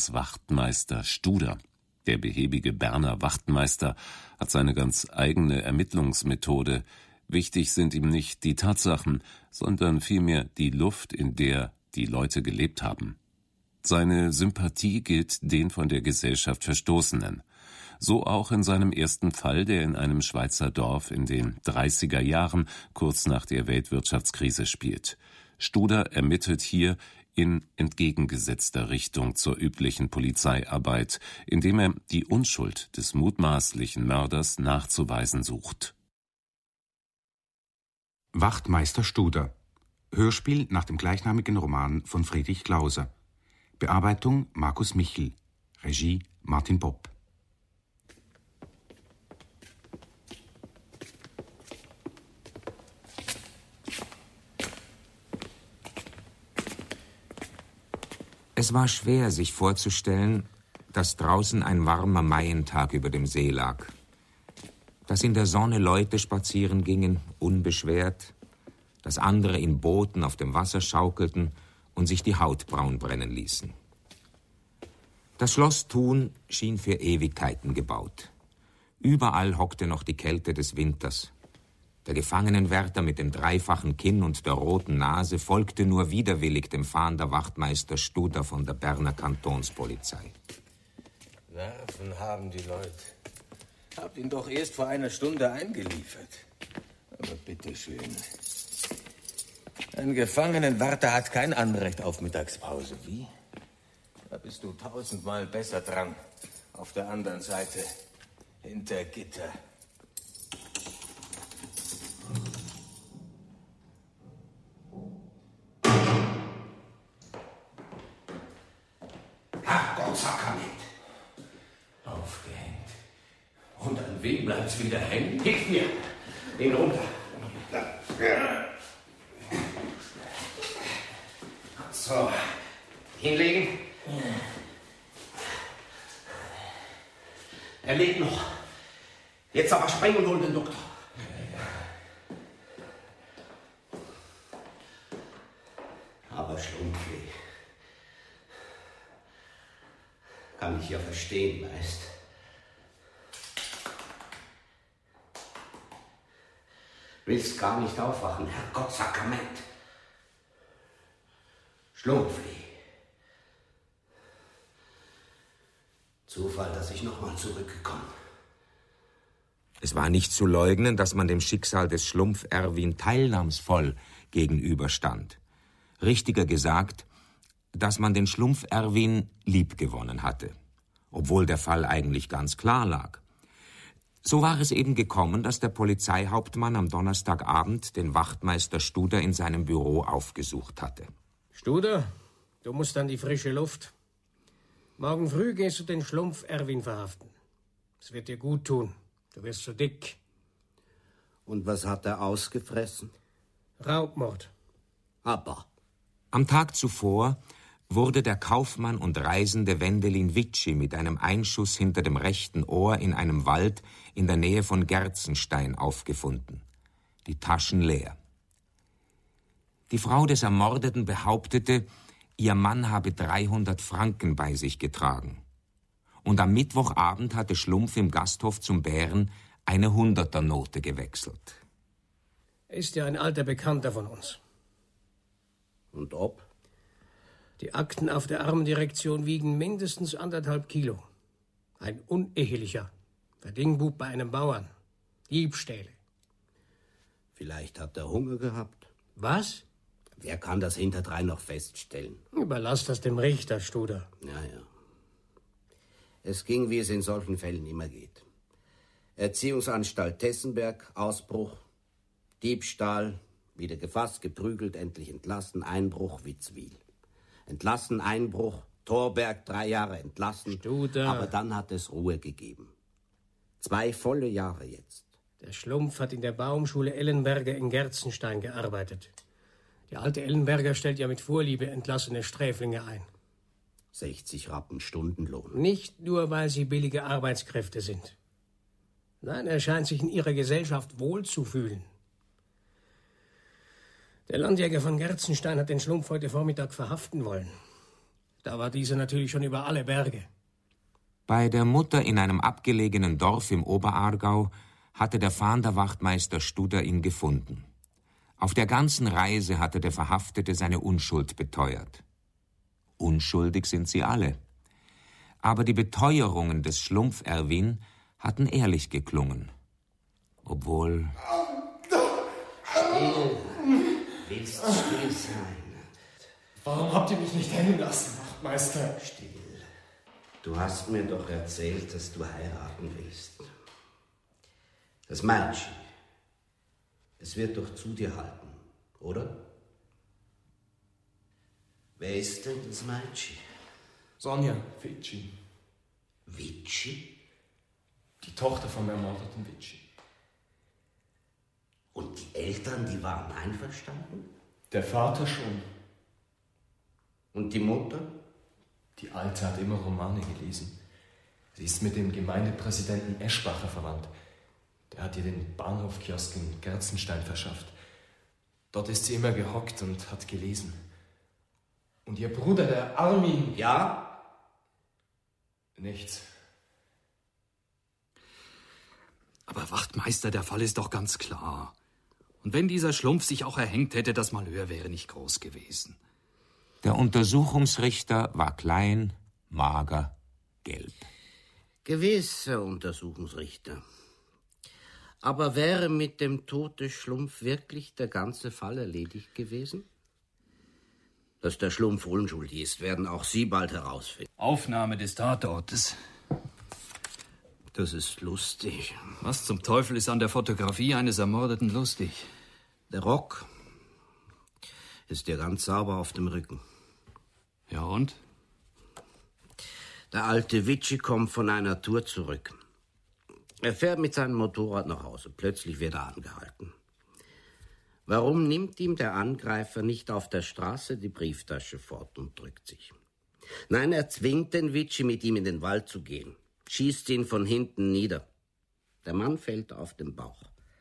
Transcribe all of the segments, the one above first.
als Wachtmeister Studer. Der behäbige Berner Wachtmeister hat seine ganz eigene Ermittlungsmethode. Wichtig sind ihm nicht die Tatsachen, sondern vielmehr die Luft, in der die Leute gelebt haben. Seine Sympathie gilt den von der Gesellschaft Verstoßenen. So auch in seinem ersten Fall, der in einem Schweizer Dorf in den 30er Jahren, kurz nach der Weltwirtschaftskrise, spielt. Studer ermittelt hier in entgegengesetzter Richtung zur üblichen Polizeiarbeit, indem er die Unschuld des mutmaßlichen Mörders nachzuweisen sucht. Wachtmeister Studer. Hörspiel nach dem gleichnamigen Roman von Friedrich Glauser. Bearbeitung Markus Michel. Regie Martin Popp. Es war schwer, sich vorzustellen, dass draußen ein warmer Maientag über dem See lag. Dass in der Sonne Leute spazieren gingen, unbeschwert, dass andere in Booten auf dem Wasser schaukelten und sich die Haut braun brennen ließen. Das Schloss Thun schien für Ewigkeiten gebaut. Überall hockte noch die Kälte des Winters. Der Gefangenenwärter mit dem dreifachen Kinn und der roten Nase folgte nur widerwillig dem Fahnder Wachtmeister Studer von der Berner Kantonspolizei. Nerven haben die Leute. Habt ihn doch erst vor einer Stunde eingeliefert. Aber bitteschön. Ein Gefangenenwärter hat kein Anrecht auf Mittagspause. Wie? Da bist du 1000-mal besser dran. Auf der anderen Seite, hinter Gitter. Herrgottsakrament! Aufgehängt. Und an wem bleibt's wieder hängen? Hilf mir! Den runter! So, hinlegen. Er lebt noch. Jetzt aber springen und holen den Doktor. Aber Schlumpfweh. Kann ich ja verstehen, weißt. Willst gar nicht aufwachen, Herrgottsakrament. Schlumpfweh. Zufall, dass ich nochmal zurückgekommen. Es war nicht zu leugnen, dass man dem Schicksal des Schlumpf Erwin teilnahmsvoll gegenüberstand. Richtiger gesagt, dass man den Schlumpf Erwin liebgewonnen hatte, obwohl der Fall eigentlich ganz klar lag. So war es eben gekommen, dass der Polizeihauptmann am Donnerstagabend den Wachtmeister Studer in seinem Büro aufgesucht hatte. Studer, du musst an die frische Luft. Morgen früh gehst du den Schlumpf Erwin verhaften. Es wird dir gut tun. Du wirst so dick. Und was hat er ausgefressen? Raubmord. Aber. Am Tag zuvor wurde der Kaufmann und Reisende Wendelin Witschi mit einem Einschuss hinter dem rechten Ohr in einem Wald in der Nähe von Gerzenstein aufgefunden. Die Taschen leer. Die Frau des Ermordeten behauptete, ihr Mann habe 300 Franken bei sich getragen. Und am Mittwochabend hatte Schlumpf im Gasthof zum Bären eine 100er-Note gewechselt. Er ist ja ein alter Bekannter von uns. Und ob? Die Akten auf der Armendirektion wiegen mindestens 1,5 Kilo. Ein unehelicher. Verdingbub bei einem Bauern. Diebstähle. Vielleicht hat er Hunger gehabt. Was? Wer kann das hinterdrein noch feststellen? Überlass das dem Richter, Studer. Ja. Es ging, wie es in solchen Fällen immer geht. Erziehungsanstalt Tessenberg, Ausbruch, Diebstahl, wieder gefasst, geprügelt, endlich entlassen, Einbruch, Witzwil. Entlassen, Einbruch, Thorberg, 3 Jahre entlassen. Studer. Aber dann hat es Ruhe gegeben. 2 volle Jahre jetzt. Der Schlumpf hat in der Baumschule Ellenberger in Gerzenstein gearbeitet. Die alte Ellenberger stellt ja mit Vorliebe entlassene Sträflinge ein. 60 Rappen Stundenlohn. Nicht nur, weil sie billige Arbeitskräfte sind. Nein, er scheint sich in ihrer Gesellschaft wohl zu fühlen. Der Landjäger von Gerzenstein hat den Schlumpf heute Vormittag verhaften wollen. Da war diese natürlich schon über alle Berge. Bei der Mutter in einem abgelegenen Dorf im Oberaargau hatte der Fahnderwachtmeister Studer ihn gefunden. Auf der ganzen Reise hatte der Verhaftete seine Unschuld beteuert. Unschuldig sind sie alle. Aber die Beteuerungen des Schlumpf Erwin hatten ehrlich geklungen. Obwohl... Still. Willst du still sein? Warum habt ihr mich nicht hängen lassen, Wachtmeister? Still. Du hast mir doch erzählt, dass du heiraten willst. Das Mädchen, es wird doch zu dir halten, oder? Wer ist denn das Mädchen? Sonja Witschi. Witschi? Die Tochter vom ermordeten Witschi. Und die Eltern, die waren einverstanden? Der Vater schon. Und die Mutter? Die Alte hat immer Romane gelesen. Sie ist mit dem Gemeindepräsidenten Eschbacher verwandt. Der hat ihr den Bahnhofkiosk in Gerzenstein verschafft. Dort ist sie immer gehockt und hat gelesen. Und ihr Bruder, der Armin... Ja? Nichts. Aber Wachtmeister, der Fall ist doch ganz klar. Und wenn dieser Schlumpf sich auch erhängt hätte, das Malheur wäre nicht groß gewesen. Der Untersuchungsrichter war klein, mager, gelb. Gewiss, Herr Untersuchungsrichter. Aber wäre mit dem Tod des Schlumpf wirklich der ganze Fall erledigt gewesen? Dass der Schlumpf unschuldig ist, werden auch Sie bald herausfinden. Aufnahme des Tatortes. Das ist lustig. Was zum Teufel ist an der Fotografie eines Ermordeten lustig? Der Rock ist ja ganz sauber auf dem Rücken. Ja und? Der alte Witschi kommt von einer Tour zurück. Er fährt mit seinem Motorrad nach Hause. Plötzlich wird er angehalten. Warum nimmt ihm der Angreifer nicht auf der Straße die Brieftasche fort und drückt sich? Nein, er zwingt den Witschi, mit ihm in den Wald zu gehen. Schießt ihn von hinten nieder. Der Mann fällt auf den Bauch.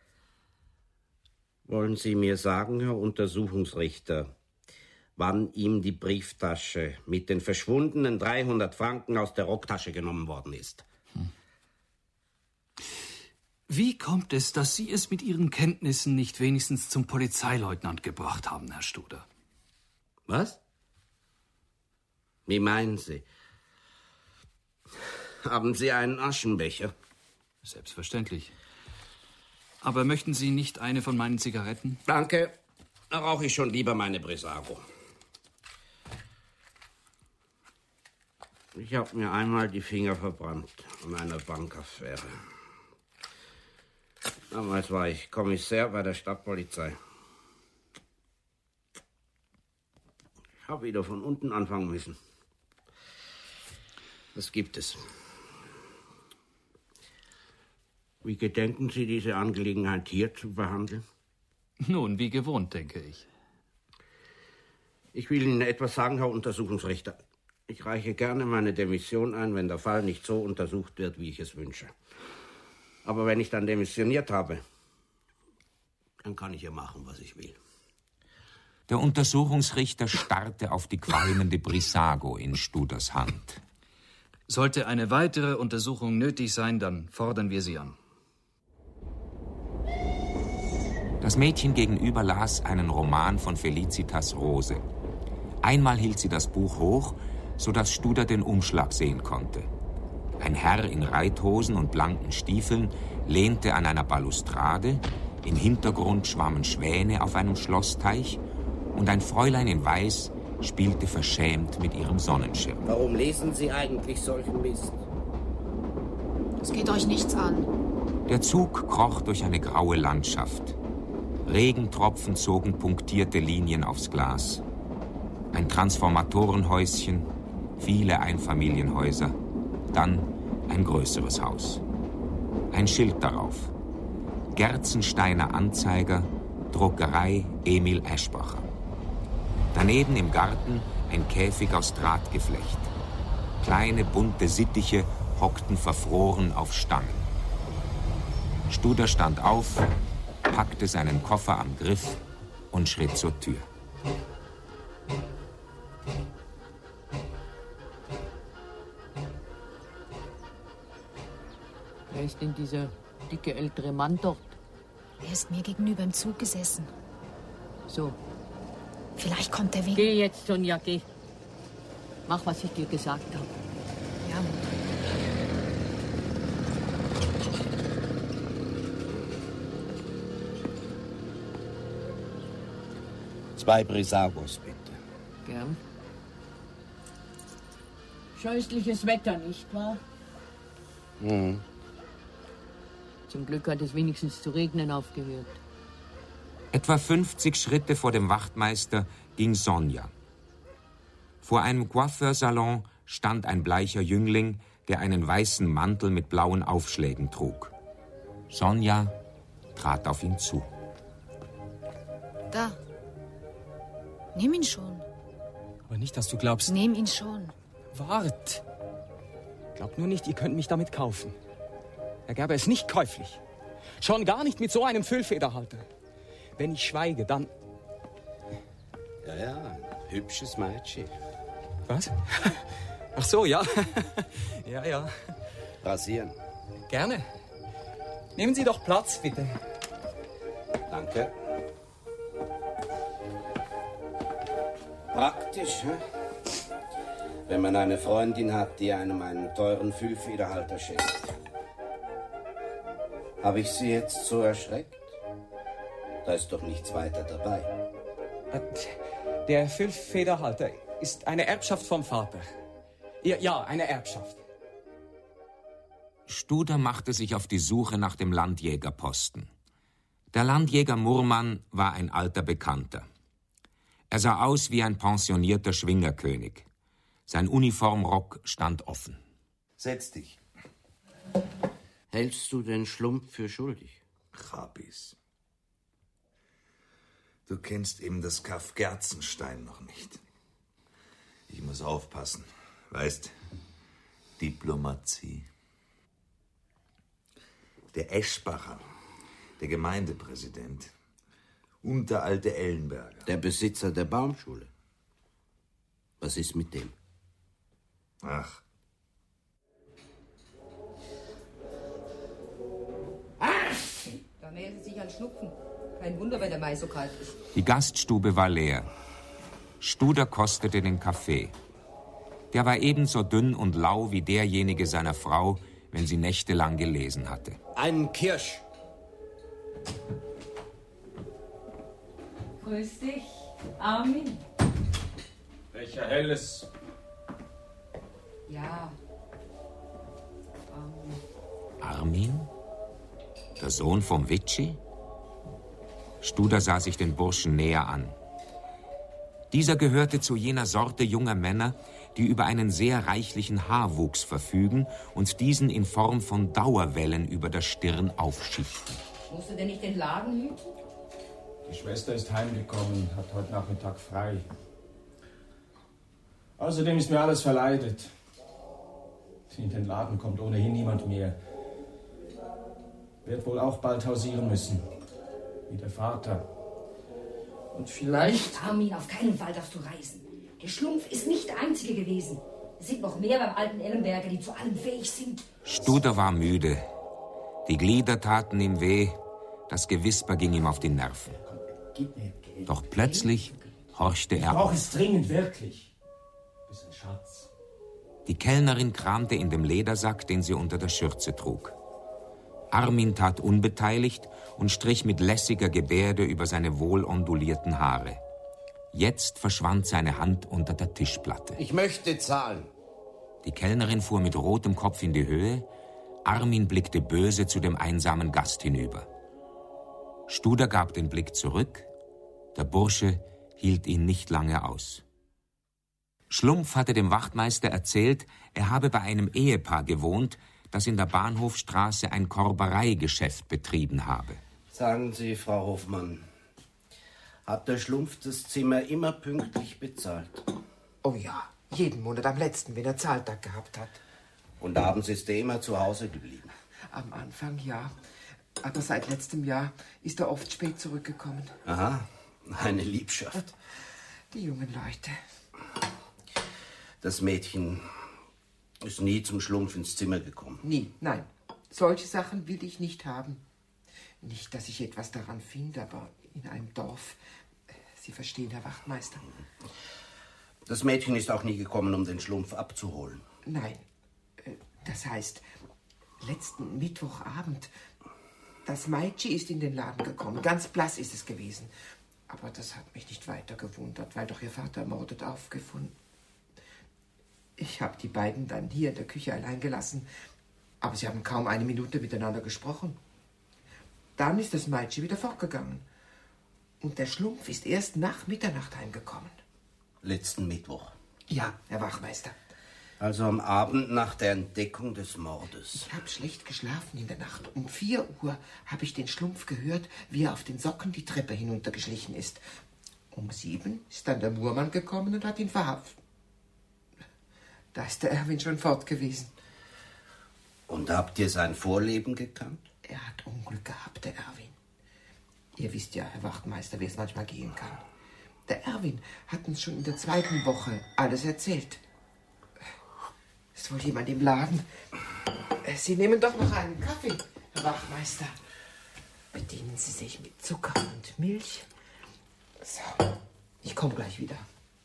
Wollen Sie mir sagen, Herr Untersuchungsrichter, wann ihm die Brieftasche mit den verschwundenen 300 Franken aus der Rocktasche genommen worden ist? Wie kommt es, dass Sie es mit Ihren Kenntnissen nicht wenigstens zum Polizeileutnant gebracht haben, Herr Studer? Was? Wie meinen Sie? Haben Sie einen Aschenbecher? Selbstverständlich. Aber möchten Sie nicht eine von meinen Zigaretten? Danke. Da rauche ich schon lieber meine Brisago. Ich habe mir einmal die Finger verbrannt an einer Bankaffäre. Damals war ich Kommissär bei der Stadtpolizei. Ich habe wieder von unten anfangen müssen. Das gibt es. Wie gedenken Sie, diese Angelegenheit hier zu behandeln? Nun, wie gewohnt, denke ich. Ich will Ihnen etwas sagen, Herr Untersuchungsrichter. Ich reiche gerne meine Demission ein, wenn der Fall nicht so untersucht wird, wie ich es wünsche. Aber wenn ich dann demissioniert habe, dann kann ich ja machen, was ich will. Der Untersuchungsrichter starrte auf die qualmende Brisago in Studers Hand. Sollte eine weitere Untersuchung nötig sein, dann fordern wir sie an. Das Mädchen gegenüber las einen Roman von Felicitas Rose. Einmal hielt sie das Buch hoch, sodass Studer den Umschlag sehen konnte. Ein Herr in Reithosen und blanken Stiefeln lehnte an einer Balustrade, im Hintergrund schwammen Schwäne auf einem Schlossteich und ein Fräulein in Weiß spielte verschämt mit ihrem Sonnenschirm. Warum lesen Sie eigentlich solchen Mist? Es geht euch nichts an. Der Zug kroch durch eine graue Landschaft. Regentropfen zogen punktierte Linien aufs Glas. Ein Transformatorenhäuschen, viele Einfamilienhäuser, dann ein größeres Haus. Ein Schild darauf: Gerzensteiner Anzeiger, Druckerei Emil Eschbacher. Daneben im Garten ein Käfig aus Drahtgeflecht. Kleine bunte Sittiche hockten verfroren auf Stangen. Studer stand auf, packte seinen Koffer am Griff und schritt zur Tür. Wer ist denn dieser dicke ältere Mann dort? Er ist mir gegenüber im Zug gesessen. So. Vielleicht kommt er wieder. Geh jetzt, Sonja, geh. Mach, was ich dir gesagt habe. Ja, Mutter. Zwei Brisagos, bitte. Gern. Scheußliches Wetter, nicht wahr? Mhm. Zum Glück hat es wenigstens zu regnen aufgehört. Etwa 50 Schritte vor dem Wachtmeister ging Sonja. Vor einem Coiffeursalon stand ein bleicher Jüngling, der einen weißen Mantel mit blauen Aufschlägen trug. Sonja trat auf ihn zu. Da. Nimm ihn schon. Aber nicht, dass du glaubst... Nimm ihn schon. Wart! Glaub nur nicht, ihr könnt mich damit kaufen. Er gäbe es nicht käuflich. Schon gar nicht mit so einem Füllfederhalter. Wenn ich schweige, dann... Ja, ein hübsches Mädchen. Was? Ach so, ja. Ja. Rasieren. Gerne. Nehmen Sie doch Platz, bitte. Danke. Praktisch, hä? Wenn man eine Freundin hat, die einem einen teuren Füllfederhalter schenkt. Habe ich Sie jetzt so erschreckt? Da ist doch nichts weiter dabei. Der Füllfederhalter ist eine Erbschaft vom Vater. Ja, eine Erbschaft. Studer machte sich auf die Suche nach dem Landjägerposten. Der Landjäger Murmann war ein alter Bekannter. Er sah aus wie ein pensionierter Schwingerkönig. Sein Uniformrock stand offen. Setz dich. Hältst du den Schlumpf für schuldig? Chabis. Du kennst eben das Kaff Gerzenstein noch nicht. Ich muss aufpassen. Weißt, Diplomatie. Der Eschbacher, der Gemeindepräsident und der alte Ellenberger. Der Besitzer der Baumschule. Was ist mit dem? Ach. Da meldet sich ein Schnupfen. Kein Wunder, wenn der Mai so kalt ist. Die Gaststube war leer. Studer kostete den Kaffee. Der war ebenso dünn und lau wie derjenige seiner Frau, wenn sie nächtelang gelesen hatte. Einen Kirsch. Grüß dich, Armin. Welcher Helles? Ja. Armin? Der Sohn vom Witschi? Studer sah sich den Burschen näher an. Dieser gehörte zu jener Sorte junger Männer, die über einen sehr reichlichen Haarwuchs verfügen und diesen in Form von Dauerwellen über der Stirn aufschichten. Musst du denn nicht den Laden hüten? Die Schwester ist heimgekommen, hat heute Nachmittag frei. Außerdem ist mir alles verleidet. In den Laden kommt ohnehin niemand mehr. Wird wohl auch bald hausieren müssen. Wie der Vater. Und vielleicht... Armin, auf keinen Fall darfst du reisen. Der Schlumpf ist nicht der Einzige gewesen. Es sind noch mehr beim alten Ellenberger, die zu allem fähig sind. Studer war müde. Die Glieder taten ihm weh. Das Gewisper ging ihm auf die Nerven. Gib mir Geld. Doch plötzlich horchte er Ich brauche auf. es dringend, wirklich. Bisschen Schatz. Die Kellnerin kramte in dem Ledersack, den sie unter der Schürze trug. Armin tat unbeteiligt und strich mit lässiger Gebärde über seine wohlondulierten Haare. Jetzt verschwand seine Hand unter der Tischplatte. Ich möchte zahlen. Die Kellnerin fuhr mit rotem Kopf in die Höhe. Armin blickte böse zu dem einsamen Gast hinüber. Studer gab den Blick zurück. Der Bursche hielt ihn nicht lange aus. Schlumpf hatte dem Wachtmeister erzählt, er habe bei einem Ehepaar gewohnt, das in der Bahnhofstraße ein Korbereigeschäft betrieben habe. Sagen Sie, Frau Hofmann, hat der Schlumpf das Zimmer immer pünktlich bezahlt? Oh ja, jeden Monat am letzten, wenn er Zahltag gehabt hat. Und abends ist er immer zu Hause geblieben? Am Anfang ja, aber seit letztem Jahr ist er oft spät zurückgekommen. Aha, eine Liebschaft. Die jungen Leute. Das Mädchen ist nie zum Schlumpf ins Zimmer gekommen. Nie, nein. Solche Sachen will ich nicht haben. Nicht, dass ich etwas daran finde, aber in einem Dorf. Sie verstehen, Herr Wachtmeister. Das Mädchen ist auch nie gekommen, um den Schlumpf abzuholen. Nein. Das heißt, letzten Mittwochabend, das Meitschi ist in den Laden gekommen. Ganz blass ist es gewesen. Aber das hat mich nicht weiter gewundert, weil doch Ihr Vater ermordet aufgefunden. Ich habe die beiden dann hier in der Küche allein gelassen. Aber sie haben kaum eine Minute miteinander gesprochen. Dann ist das Meitschi wieder fortgegangen. Und der Schlumpf ist erst nach Mitternacht heimgekommen. Letzten Mittwoch? Ja, Herr Wachtmeister. Also am Abend nach der Entdeckung des Mordes. Ich habe schlecht geschlafen in der Nacht. Um 4 Uhr habe ich den Schlumpf gehört, wie er auf den Socken die Treppe hinuntergeschlichen ist. Um 7 ist dann der Murmann gekommen und hat ihn verhaftet. Da ist der Erwin schon fort gewesen. Und habt ihr sein Vorleben gekannt? Er hat Unglück gehabt, der Erwin. Ihr wisst ja, Herr Wachtmeister, wie es manchmal gehen kann. Der Erwin hat uns schon in der 2. Woche alles erzählt. Ist wohl jemand im Laden? Sie nehmen doch noch einen Kaffee, Herr Wachtmeister. Bedienen Sie sich mit Zucker und Milch. So, ich komme gleich wieder.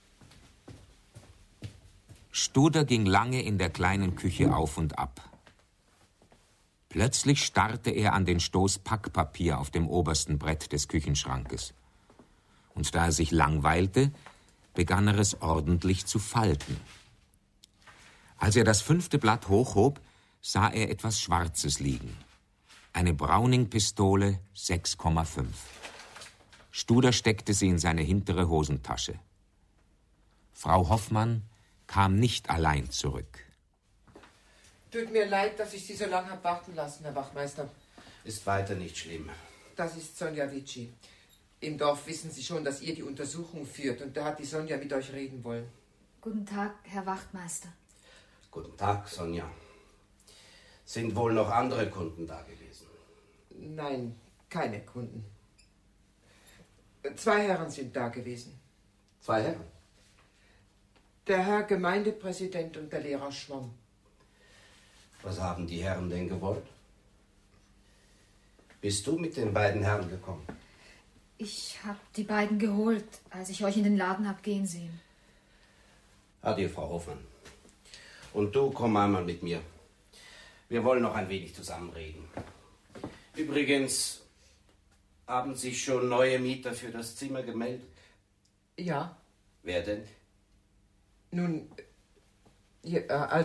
Studer ging lange in der kleinen Küche auf und ab. Plötzlich starrte er an den Stoß Packpapier auf dem obersten Brett des Küchenschrankes. Und da er sich langweilte, begann er es ordentlich zu falten. Als er das 5. Blatt hochhob, sah er etwas Schwarzes liegen. Eine Browning-Pistole 6,5. Studer steckte sie in seine hintere Hosentasche. Frau Hoffmann kam nicht allein zurück. Tut mir leid, dass ich Sie so lange habe warten lassen, Herr Wachtmeister. Ist weiter nicht schlimm. Das ist Sonja Witschi. Im Dorf wissen Sie schon, dass ihr die Untersuchung führt und da hat die Sonja mit euch reden wollen. Guten Tag, Herr Wachtmeister. Guten Tag, Sonja. Sind wohl noch andere Kunden da gewesen? Nein, keine Kunden. 2 Herren sind da gewesen. 2 Herren? Der Herr Gemeindepräsident und der Lehrer Schwamm. Was haben die Herren denn gewollt? Bist du mit den beiden Herren gekommen? Ich habe die beiden geholt, als ich euch in den Laden hab gehen sehen. Adieu, Frau Hoffmann. Und du, komm einmal mit mir. Wir wollen noch ein wenig zusammenreden. Übrigens, haben sich schon neue Mieter für das Zimmer gemeldet? Ja. Wer denn? Nun, ja,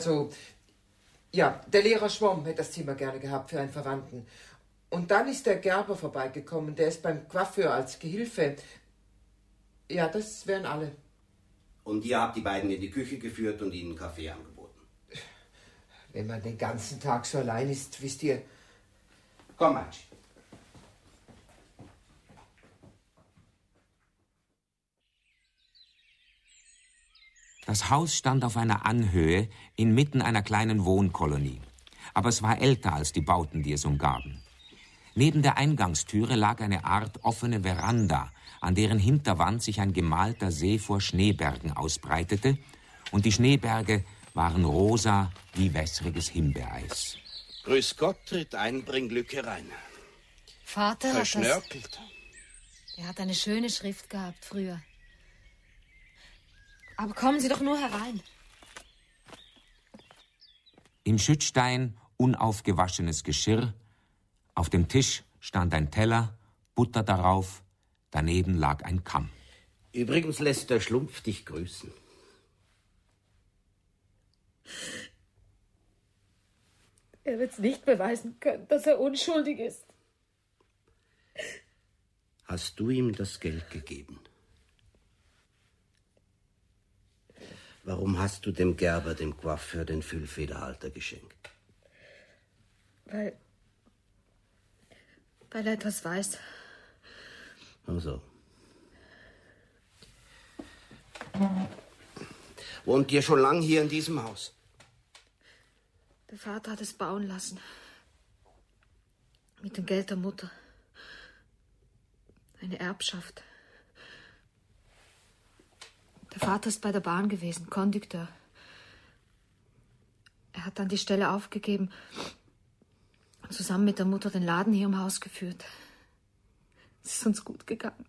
der Lehrer Schwamm hätte das Zimmer gerne gehabt für einen Verwandten. Und dann ist der Gerber vorbeigekommen, der ist beim Coiffeur als Gehilfe. Ja, das wären alle. Und ihr habt die beiden in die Küche geführt und ihnen Kaffee angeboten? Wenn man den ganzen Tag so allein ist, wisst ihr... Komm, Meitschi. Das Haus stand auf einer Anhöhe inmitten einer kleinen Wohnkolonie. Aber es war älter als die Bauten, die es umgaben. Neben der Eingangstüre lag eine Art offene Veranda, an deren Hinterwand sich ein gemalter See vor Schneebergen ausbreitete, und die Schneeberge waren rosa wie wässriges Himbeereis. Grüß Gott, tritt ein, bring Glück herein. Vater hat Verschnörkelt. Er hat eine schöne Schrift gehabt früher. Aber kommen Sie doch nur herein. Im Schüttstein unaufgewaschenes Geschirr, auf dem Tisch stand ein Teller, Butter darauf, daneben lag ein Kamm. Übrigens lässt der Schlumpf dich grüßen. Er wird nicht beweisen können, dass er unschuldig ist. Hast du ihm das Geld gegeben? Warum hast du dem Gerber, dem Coiffeur, den Füllfederhalter geschenkt? Weil er etwas weiß. Ach so. Wohnt ihr schon lang hier in diesem Haus? Der Vater hat es bauen lassen. Mit dem Geld der Mutter. Eine Erbschaft. Der Vater ist bei der Bahn gewesen, Kondukteur. Er hat dann die Stelle aufgegeben und zusammen mit der Mutter den Laden hier im Haus geführt. Es ist uns gut gegangen.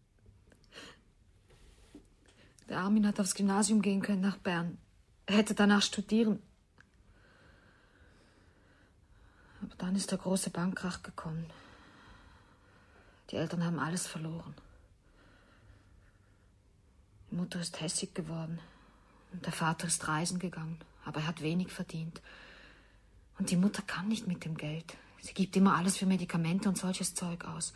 Der Armin hat aufs Gymnasium gehen können nach Bern. Er hätte danach studieren. Aber dann ist der große Bankkrach gekommen. Die Eltern haben alles verloren. Die Mutter ist hässig geworden und der Vater ist reisen gegangen, aber er hat wenig verdient. Und die Mutter kann nicht mit dem Geld. Sie gibt immer alles für Medikamente und solches Zeug aus.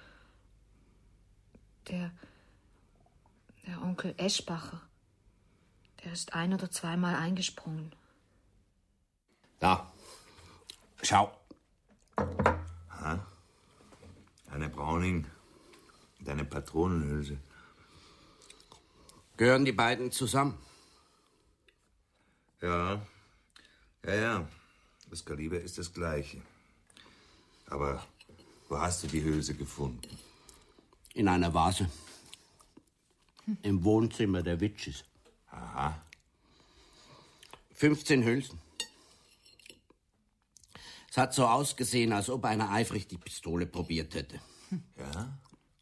Der Onkel Eschbacher, der ist 1 oder 2 Mal eingesprungen. Da, schau. Ha? Eine Browning und eine Patronenhülse. Gehören die beiden zusammen? Ja. Das Kaliber ist das gleiche. Aber wo hast du die Hülse gefunden? In einer Vase. Im Wohnzimmer der Witches. Aha. 15 Hülsen. Es hat so ausgesehen, als ob einer eifrig die Pistole probiert hätte. Ja?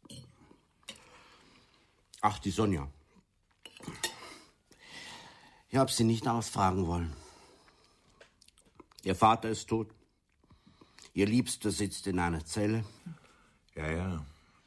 Ach, die Sonja. Ich habe sie nicht ausfragen wollen. Ihr Vater ist tot. Ihr Liebster sitzt in einer Zelle. Ja.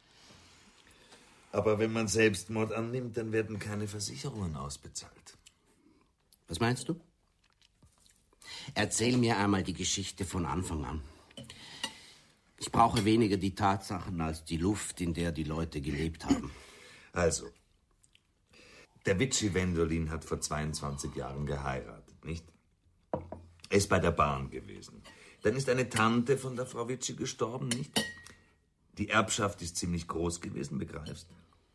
Aber wenn man Selbstmord annimmt, dann werden keine Versicherungen ausbezahlt. Was meinst du? Erzähl mir einmal die Geschichte von Anfang an. Ich brauche weniger die Tatsachen als die Luft, in der die Leute gelebt haben. Also, der Witschi Wendolin hat vor 22 Jahren geheiratet, nicht? Er ist bei der Bahn gewesen. Dann ist eine Tante von der Frau Witschi gestorben, nicht? Die Erbschaft ist ziemlich groß gewesen, begreifst?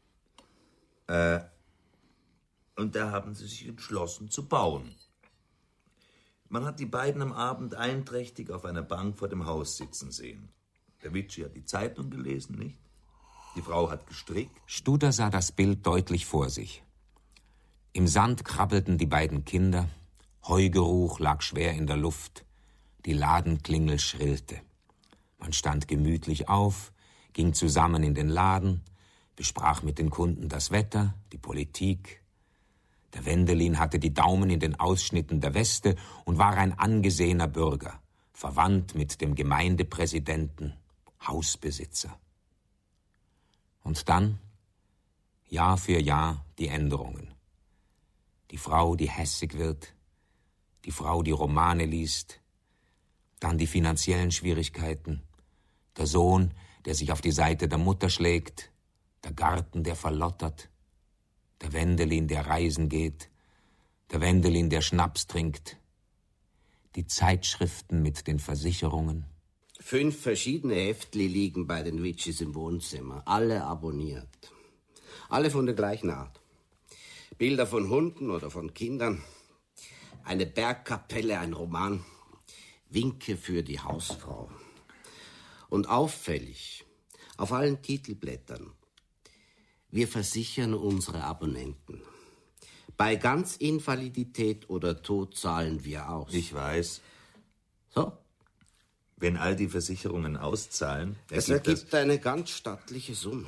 Und da haben sie sich entschlossen zu bauen. Man hat die beiden am Abend einträchtig auf einer Bank vor dem Haus sitzen sehen. Der Witschi hat die Zeitung gelesen, nicht? Die Frau hat gestrickt. Studer sah das Bild deutlich vor sich. Im Sand krabbelten die beiden Kinder, Heugeruch lag schwer in der Luft, die Ladenklingel schrillte. Man stand gemütlich auf, ging zusammen in den Laden, besprach mit den Kunden das Wetter, die Politik. Der Wendelin hatte die Daumen in den Ausschnitten der Weste und war ein angesehener Bürger, verwandt mit dem Gemeindepräsidenten, Hausbesitzer. Und dann, Jahr für Jahr, die Änderungen. Die Frau, die hässig wird, die Frau, die Romane liest, dann die finanziellen Schwierigkeiten, der Sohn, der sich auf die Seite der Mutter schlägt, der Garten, der verlottert, der Wendelin, der reisen geht, der Wendelin, der Schnaps trinkt, die Zeitschriften mit den Versicherungen. 5 verschiedene Heftli liegen bei den Witches im Wohnzimmer, alle abonniert. Alle von der gleichen Art. Bilder von Hunden oder von Kindern, eine Bergkapelle, ein Roman, Winke für die Hausfrau. Und auffällig, auf allen Titelblättern, wir versichern unsere Abonnenten. Bei Ganzinvalidität oder Tod zahlen wir aus. Ich weiß. So? Wenn all die Versicherungen auszahlen... Es ergibt eine ganz stattliche Summe.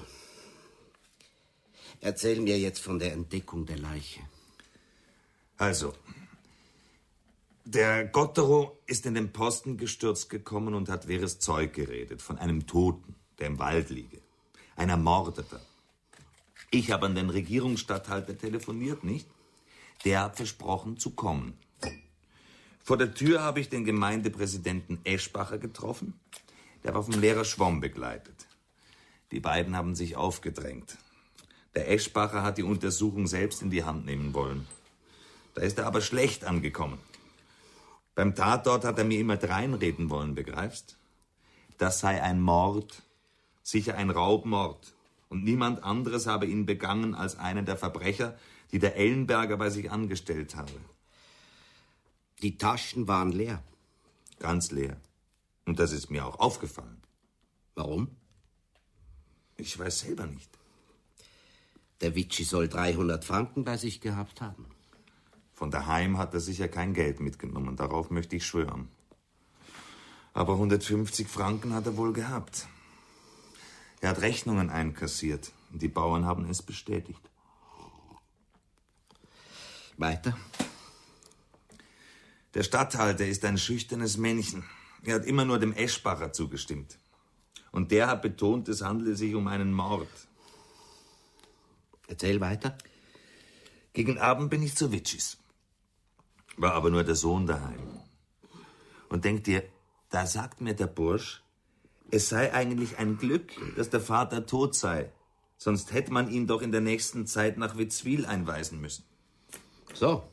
Erzähl mir jetzt von der Entdeckung der Leiche. Also, der Gotterow ist in den Posten gestürzt gekommen und hat wirres Zeug geredet von einem Toten, der im Wald liege. Ein Ermordeter. Ich habe an den Regierungsstatthalter telefoniert, nicht? Der hat versprochen zu kommen. Vor der Tür habe ich den Gemeindepräsidenten Eschbacher getroffen. Der war vom Lehrer Schwomm begleitet. Die beiden haben sich aufgedrängt. Der Eschbacher hat die Untersuchung selbst in die Hand nehmen wollen. Da ist er aber schlecht angekommen. Beim Tatort hat er mir immer dreinreden wollen, begreifst? Das sei ein Mord, sicher ein Raubmord. Und niemand anderes habe ihn begangen als einer der Verbrecher, die der Ellenberger bei sich angestellt habe. Die Taschen waren leer. Ganz leer. Und das ist mir auch aufgefallen. Warum? Ich weiß selber nicht. Der Witschi soll 300 Franken bei sich gehabt haben. Von daheim hat er sicher kein Geld mitgenommen, darauf möchte ich schwören. Aber 150 Franken hat er wohl gehabt. Er hat Rechnungen einkassiert und die Bauern haben es bestätigt. Weiter? Der Statthalter ist ein schüchternes Männchen. Er hat immer nur dem Eschbacher zugestimmt. Und der hat betont, es handele sich um einen Mord. Erzähl weiter. Gegen Abend bin ich zu Witschis. War aber nur der Sohn daheim. Und denk dir, da sagt mir der Bursch, es sei eigentlich ein Glück, dass der Vater tot sei. Sonst hätte man ihn doch in der nächsten Zeit nach Witzwil einweisen müssen. So.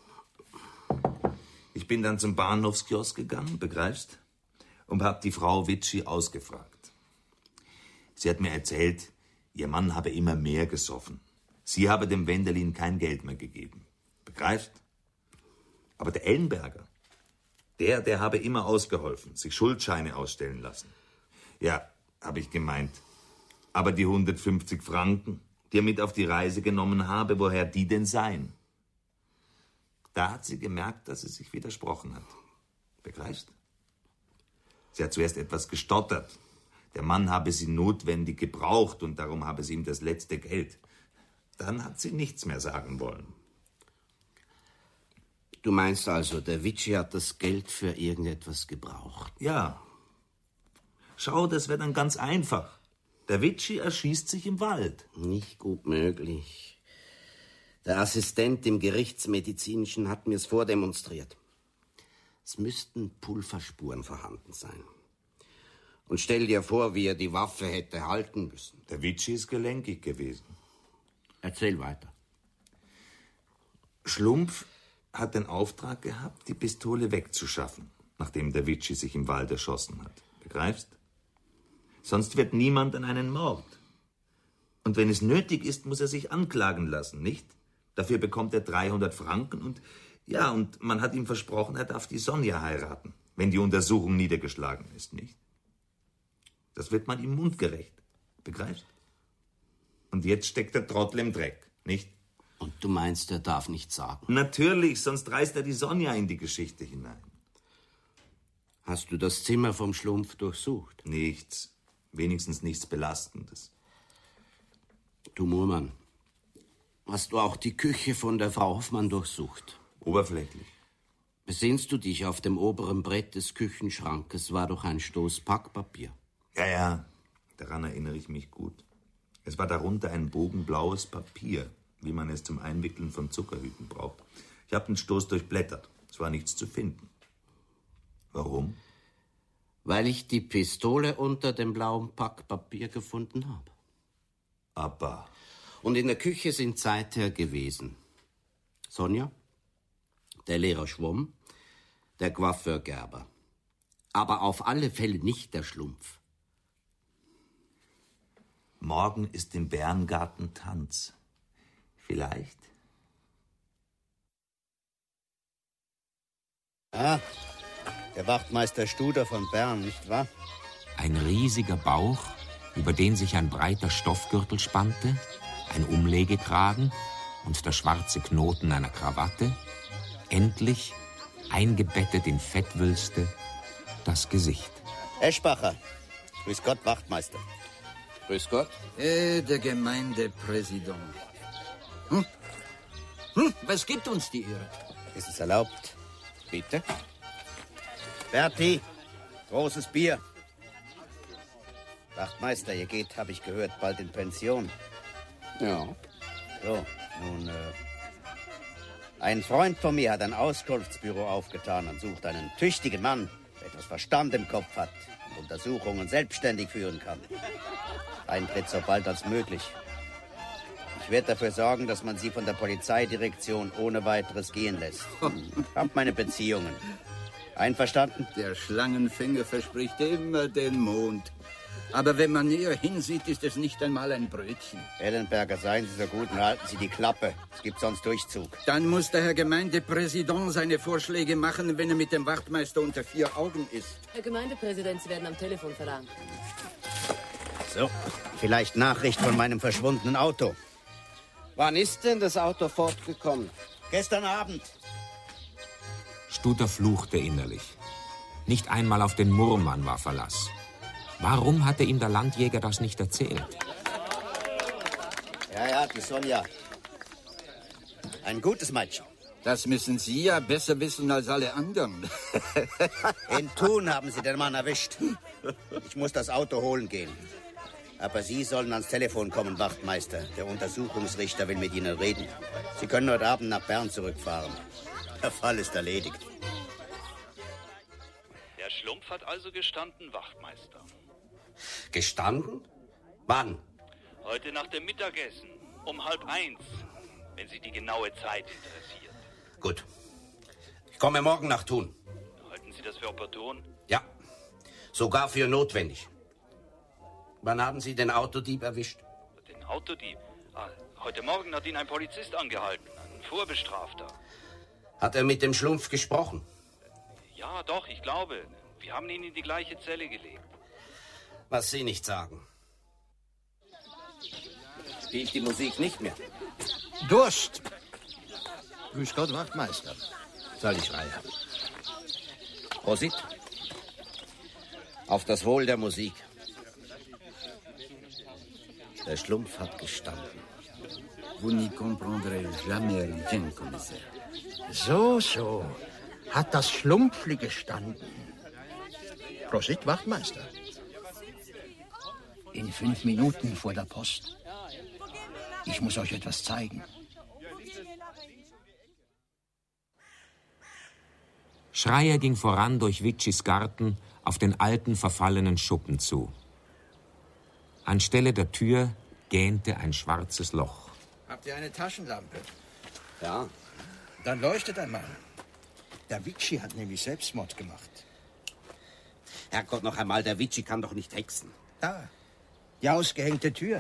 Ich bin dann zum Bahnhofskiosk gegangen, begreifst? Und hab die Frau Witschi ausgefragt. Sie hat mir erzählt, ihr Mann habe immer mehr gesoffen. Sie habe dem Wendelin kein Geld mehr gegeben. Begreifst? Aber der Ellenberger, der habe immer ausgeholfen, sich Schuldscheine ausstellen lassen. Ja, habe ich gemeint. Aber die 150 Franken, die er mit auf die Reise genommen habe, woher die denn seien? Da hat sie gemerkt, dass sie sich widersprochen hat. Begreifst? Sie hat zuerst etwas gestottert. Der Mann habe sie notwendig gebraucht und darum habe sie ihm das letzte Geld. Dann hat sie nichts mehr sagen wollen. Du meinst also, der Witschi hat das Geld für irgendetwas gebraucht? Ja. Schau, das wird dann ganz einfach. Der Witschi erschießt sich im Wald. Nicht gut möglich. Der Assistent im Gerichtsmedizinischen hat mir's vordemonstriert. Es müssten Pulverspuren vorhanden sein. Und stell dir vor, wie er die Waffe hätte halten müssen. Der Witschi ist gelenkig gewesen. Erzähl weiter. Schlumpf hat den Auftrag gehabt, die Pistole wegzuschaffen, nachdem der Witschi sich im Wald erschossen hat. Begreifst? Sonst wird niemand an einen Mord. Und wenn es nötig ist, muss er sich anklagen lassen, nicht? Dafür bekommt er 300 Franken und man hat ihm versprochen, er darf die Sonja heiraten, wenn die Untersuchung niedergeschlagen ist, nicht? Das wird man ihm mundgerecht. Begreifst? Und jetzt steckt der Trottel im Dreck, nicht? Und du meinst, er darf nichts sagen? Natürlich, sonst reißt er die Sonja in die Geschichte hinein. Hast du das Zimmer vom Schlumpf durchsucht? Nichts. Wenigstens nichts Belastendes. Du Murmann, hast du auch die Küche von der Frau Hoffmann durchsucht? Oberflächlich. Besinnst du dich, auf dem oberen Brett des Küchenschrankes war doch ein Stoß Packpapier? Ja, daran erinnere ich mich gut. Es war darunter ein Bogen blaues Papier, wie man es zum Einwickeln von Zuckerhüten braucht. Ich habe den Stoß durchblättert. Es war nichts zu finden. Warum? Weil ich die Pistole unter dem blauen Packpapier gefunden habe. Aber... Und in der Küche sind seither gewesen Sonja, der Lehrer Schwomm, der Coiffeur Gerber. Aber auf alle Fälle nicht der Schlumpf. Morgen ist im Bärengarten Tanz. Vielleicht? Ah, der Wachtmeister Studer von Bern, nicht wahr? Ein riesiger Bauch, über den sich ein breiter Stoffgürtel spannte, ein Umlegekragen und der schwarze Knoten einer Krawatte, endlich, eingebettet in Fettwülste, das Gesicht. Eschbacher, grüß Gott, Wachtmeister. Grüß Gott. Der Gemeindepräsident. Was gibt uns die Ehre? Ist es erlaubt? Bitte. Berti, großes Bier. Wachtmeister, ihr geht, habe ich gehört, bald in Pension. Ja. So, nun, ein Freund von mir hat ein Auskunftsbüro aufgetan und sucht einen tüchtigen Mann, der etwas Verstand im Kopf hat und Untersuchungen selbstständig führen kann. Eintritt so bald als möglich. Ich werde dafür sorgen, dass man Sie von der Polizeidirektion ohne weiteres gehen lässt. Habt meine Beziehungen. Einverstanden? Der Schlangenfänger verspricht immer den Mond. Aber wenn man näher hinsieht, ist es nicht einmal ein Brötchen. Ellenberger, seien Sie so gut und halten Sie die Klappe. Es gibt sonst Durchzug. Dann muss der Herr Gemeindepräsident seine Vorschläge machen, wenn er mit dem Wachtmeister unter 4 Augen ist. Herr Gemeindepräsident, Sie werden am Telefon verlangt. So, vielleicht Nachricht von meinem verschwundenen Auto. Wann ist denn das Auto fortgekommen? Gestern Abend. Studer fluchte innerlich. Nicht einmal auf den Murmann war Verlass. Warum hatte ihm der Landjäger das nicht erzählt? Ja, die Sonja. Ein gutes Mädchen. Das müssen Sie ja besser wissen als alle anderen. In Thun haben Sie den Mann erwischt. Ich muss das Auto holen gehen. Aber Sie sollen ans Telefon kommen, Wachtmeister. Der Untersuchungsrichter will mit Ihnen reden. Sie können heute Abend nach Bern zurückfahren. Der Fall ist erledigt. Der Schlumpf hat also gestanden, Wachtmeister. Gestanden? Wann? Heute nach dem Mittagessen, um 12:30, wenn Sie die genaue Zeit interessiert. Gut. Ich komme morgen nach Thun. Halten Sie das für opportun? Ja, sogar für notwendig. Wann haben Sie den Autodieb erwischt? Den Autodieb? Heute Morgen hat ihn ein Polizist angehalten, ein Vorbestrafter. Hat er mit dem Schlumpf gesprochen? Ja, doch, ich glaube. Wir haben ihn in die gleiche Zelle gelegt. Was Sie nicht sagen. Spielt die Musik nicht mehr? Durst! Grüß Gott, Wachtmeister. Soll ich Schreier? Prosit. Auf das Wohl der Musik. Der Schlumpf hat gestanden. Vous n'y comprendrez jamais rien, Commissaire. So. Hat das Schlumpfli gestanden. Prosit, Wachtmeister. In 5 Minuten vor der Post. Ich muss euch etwas zeigen. Schreier ging voran durch Witschis Garten auf den alten, verfallenen Schuppen zu. Anstelle der Tür gähnte ein schwarzes Loch. Habt ihr eine Taschenlampe? Ja. Dann leuchtet einmal. Der Witschi hat nämlich Selbstmord gemacht. Herrgott, noch einmal, der Witschi kann doch nicht hexen. Da, die ausgehängte Tür.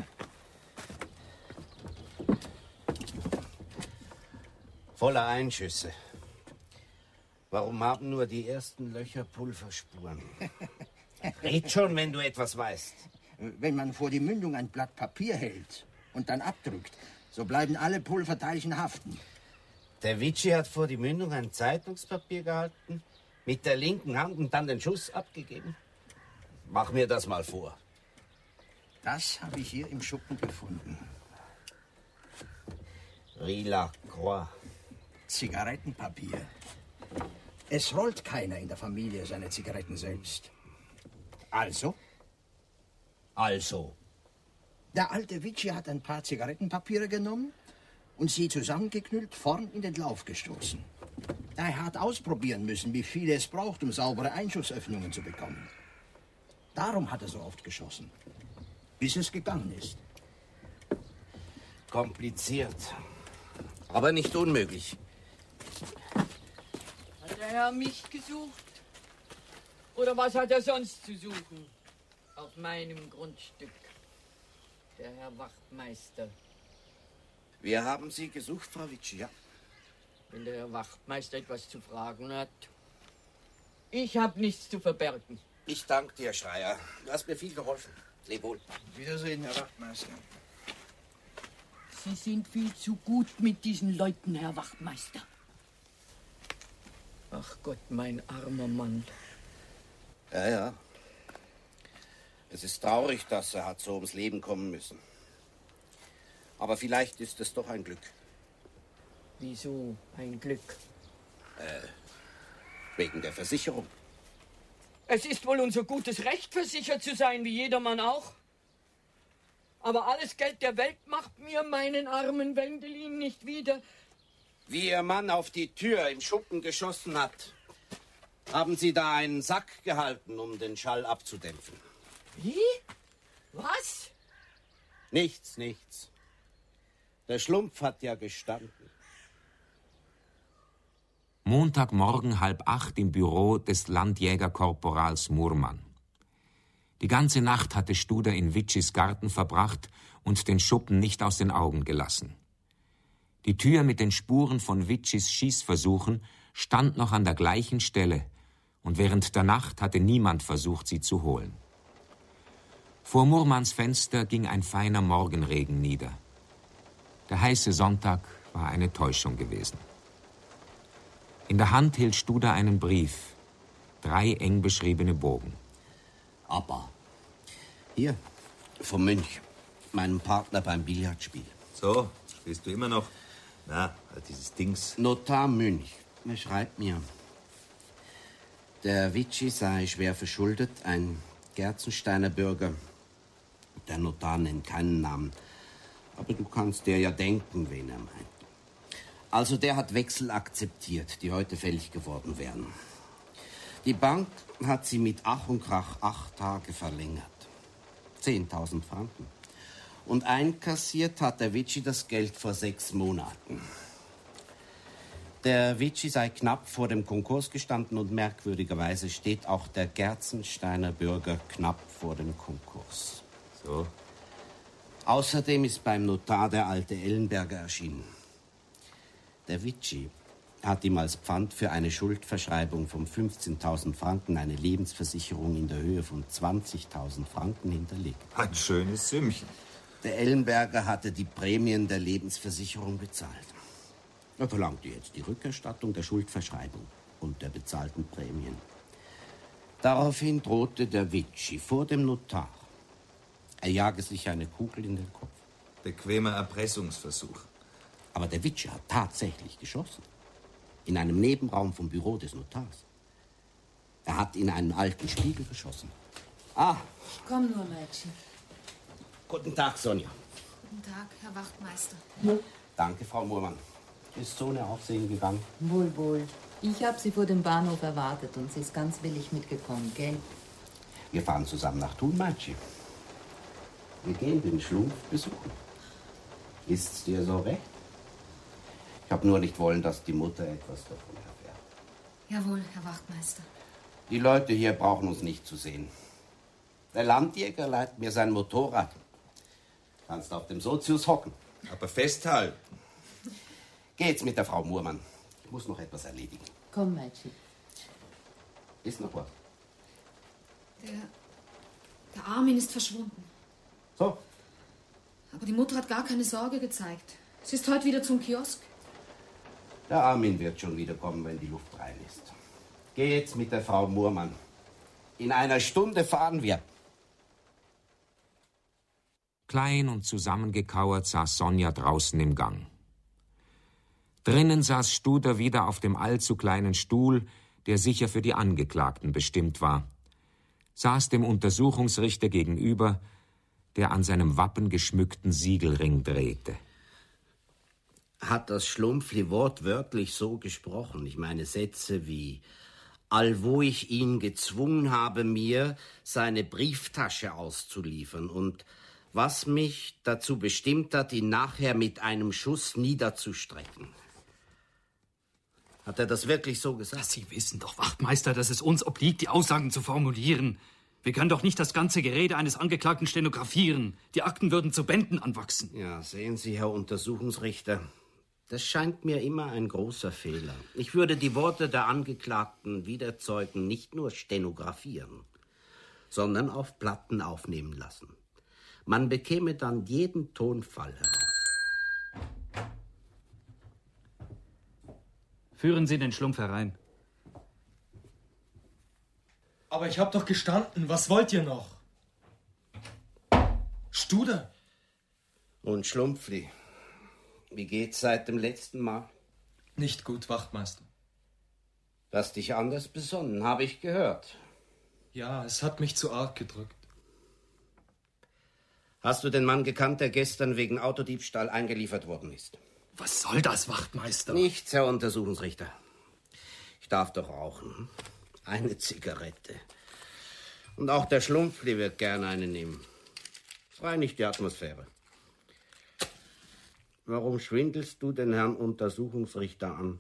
Voller Einschüsse. Warum haben nur die ersten Löcher Pulverspuren? Red schon, wenn du etwas weißt. Wenn man vor die Mündung ein Blatt Papier hält und dann abdrückt, so bleiben alle Pulverteilchen haften. Der Witschi hat vor die Mündung ein Zeitungspapier gehalten, mit der linken Hand und dann den Schuss abgegeben. Mach mir das mal vor. Das habe ich hier im Schuppen gefunden. Rila Croix. Zigarettenpapier. Es rollt keiner in der Familie seine Zigaretten selbst. Also? Der alte Witschi hat ein paar Zigarettenpapiere genommen und sie zusammengeknüllt vorn in den Lauf gestoßen. Er hat ausprobieren müssen, wie viel es braucht, um saubere Einschussöffnungen zu bekommen. Darum hat er so oft geschossen, bis es gegangen ist. Kompliziert, aber nicht unmöglich. Hat der Herr mich gesucht? Oder was hat er sonst zu suchen? Auf meinem Grundstück. Der Herr Wachtmeister. Wir haben Sie gesucht, Frau Witschi, ja. Wenn der Herr Wachtmeister etwas zu fragen hat. Ich habe nichts zu verbergen. Ich danke dir, Schreier. Du hast mir viel geholfen. Leb wohl. Wiedersehen, Herr Wachtmeister. Sie sind viel zu gut mit diesen Leuten, Herr Wachtmeister. Ach Gott, mein armer Mann. Ja. Es ist traurig, dass er hat so ums Leben kommen müssen. Aber vielleicht ist es doch ein Glück. Wieso ein Glück? Wegen der Versicherung. Es ist wohl unser gutes Recht, versichert zu sein, wie jedermann auch. Aber alles Geld der Welt macht mir meinen armen Wendelin nicht wieder. Wie Ihr Mann auf die Tür im Schuppen geschossen hat, haben Sie da einen Sack gehalten, um den Schall abzudämpfen. Wie? Was? Nichts. Der Schlumpf hat ja gestanden. Montagmorgen 7:30 im Büro des Landjägerkorporals Murmann. Die ganze Nacht hatte Studer in Witschis Garten verbracht und den Schuppen nicht aus den Augen gelassen. Die Tür mit den Spuren von Witschis Schießversuchen stand noch an der gleichen Stelle, und während der Nacht hatte niemand versucht, sie zu holen. Vor Murmanns Fenster ging ein feiner Morgenregen nieder. Der heiße Sonntag war eine Täuschung gewesen. In der Hand hielt Studer einen Brief. 3 eng beschriebene Bogen. Aber hier, vom Mönch, meinem Partner beim Billardspiel. So, spielst du immer noch? Na, halt dieses Dings. Notar Münch, er schreibt mir, der Vici sei schwer verschuldet, ein Gerzensteiner Bürger. Der Notar nennt keinen Namen, aber du kannst dir ja denken, wen er meint. Also der hat Wechsel akzeptiert, die heute fällig geworden wären. Die Bank hat sie mit Ach und Krach 8 Tage verlängert. 10.000 Franken. Und einkassiert hat der Vici das Geld vor 6 Monaten. Der Vici sei knapp vor dem Konkurs gestanden und merkwürdigerweise steht auch der Gerzensteiner Bürger knapp vor dem Konkurs. So. Außerdem ist beim Notar der alte Ellenberger erschienen. Der Vici hat ihm als Pfand für eine Schuldverschreibung von 15.000 Franken eine Lebensversicherung in der Höhe von 20.000 Franken hinterlegt. Ein schönes Sümmchen. Der Ellenberger hatte die Prämien der Lebensversicherung bezahlt. Er verlangte jetzt die Rückerstattung der Schuldverschreibung und der bezahlten Prämien. Daraufhin drohte der Vici vor dem Notar. Er jage sich eine Kugel in den Kopf. Bequemer Erpressungsversuch. Aber der Vici hat tatsächlich geschossen. In einem Nebenraum vom Büro des Notars. Er hat in einen alten Spiegel geschossen. Ah. Komm nur, Mädchen. Guten Tag, Sonja. Guten Tag, Herr Wachtmeister. Danke, Frau Moormann. Ist so eine Aufsehen gegangen? Wohl, wohl. Ich habe Sie vor dem Bahnhof erwartet und sie ist ganz willig mitgekommen, gell? Wir fahren zusammen nach Thun, Mädchen. Wir gehen den Schlumpf besuchen. Ist's dir so recht? Ich habe nur nicht wollen, dass die Mutter etwas davon erfährt. Jawohl, Herr Wachtmeister. Die Leute hier brauchen uns nicht zu sehen. Der Landjäger leiht mir sein Motorrad. Kannst auf dem Sozius hocken. Aber festhalten. Geht's mit der Frau Moormann. Ich muss noch etwas erledigen. Komm, Mädchen. Ist noch was? Der Armin ist verschwunden. So? Aber die Mutter hat gar keine Sorge gezeigt. Sie ist heute wieder zum Kiosk. Der Armin wird schon wieder kommen, wenn die Luft rein ist. Geht's mit der Frau Moormann. In einer Stunde fahren wir. Klein und zusammengekauert saß Sonja draußen im Gang. Drinnen saß Studer wieder auf dem allzu kleinen Stuhl, der sicher für die Angeklagten bestimmt war, saß dem Untersuchungsrichter gegenüber, der an seinem Wappen geschmückten Siegelring drehte. Hat das Schlumpfli wortwörtlich so gesprochen? Ich meine Sätze wie: allwo ich ihn gezwungen habe, mir seine Brieftasche auszuliefern und was mich dazu bestimmt hat, ihn nachher mit einem Schuss niederzustrecken. Hat er das wirklich so gesagt? Sie wissen doch, Wachtmeister, dass es uns obliegt, die Aussagen zu formulieren. Wir können doch nicht das ganze Gerede eines Angeklagten stenografieren. Die Akten würden zu Bänden anwachsen. Ja, sehen Sie, Herr Untersuchungsrichter, das scheint mir immer ein großer Fehler. Ich würde die Worte der Angeklagten wie der Zeugen nicht nur stenografieren, sondern auf Platten aufnehmen lassen. Man bekäme dann jeden Tonfall heraus. Führen Sie den Schlumpf herein. Aber ich hab doch gestanden. Was wollt ihr noch? Studer? Und Schlumpfli, wie geht's seit dem letzten Mal? Nicht gut, Wachtmeister. Du hast dich anders besonnen, habe ich gehört. Ja, es hat mich zu arg gedrückt. Hast du den Mann gekannt, der gestern wegen Autodiebstahl eingeliefert worden ist? Was soll das, Wachtmeister? Nichts, Herr Untersuchungsrichter. Ich darf doch rauchen. Eine Zigarette. Und auch der Schlumpfli wird gerne eine nehmen. Es reinigt die Atmosphäre. Warum schwindelst du den Herrn Untersuchungsrichter an?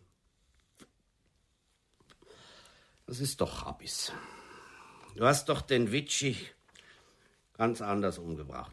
Das ist doch Habis. Du hast doch den Vici ganz anders umgebracht.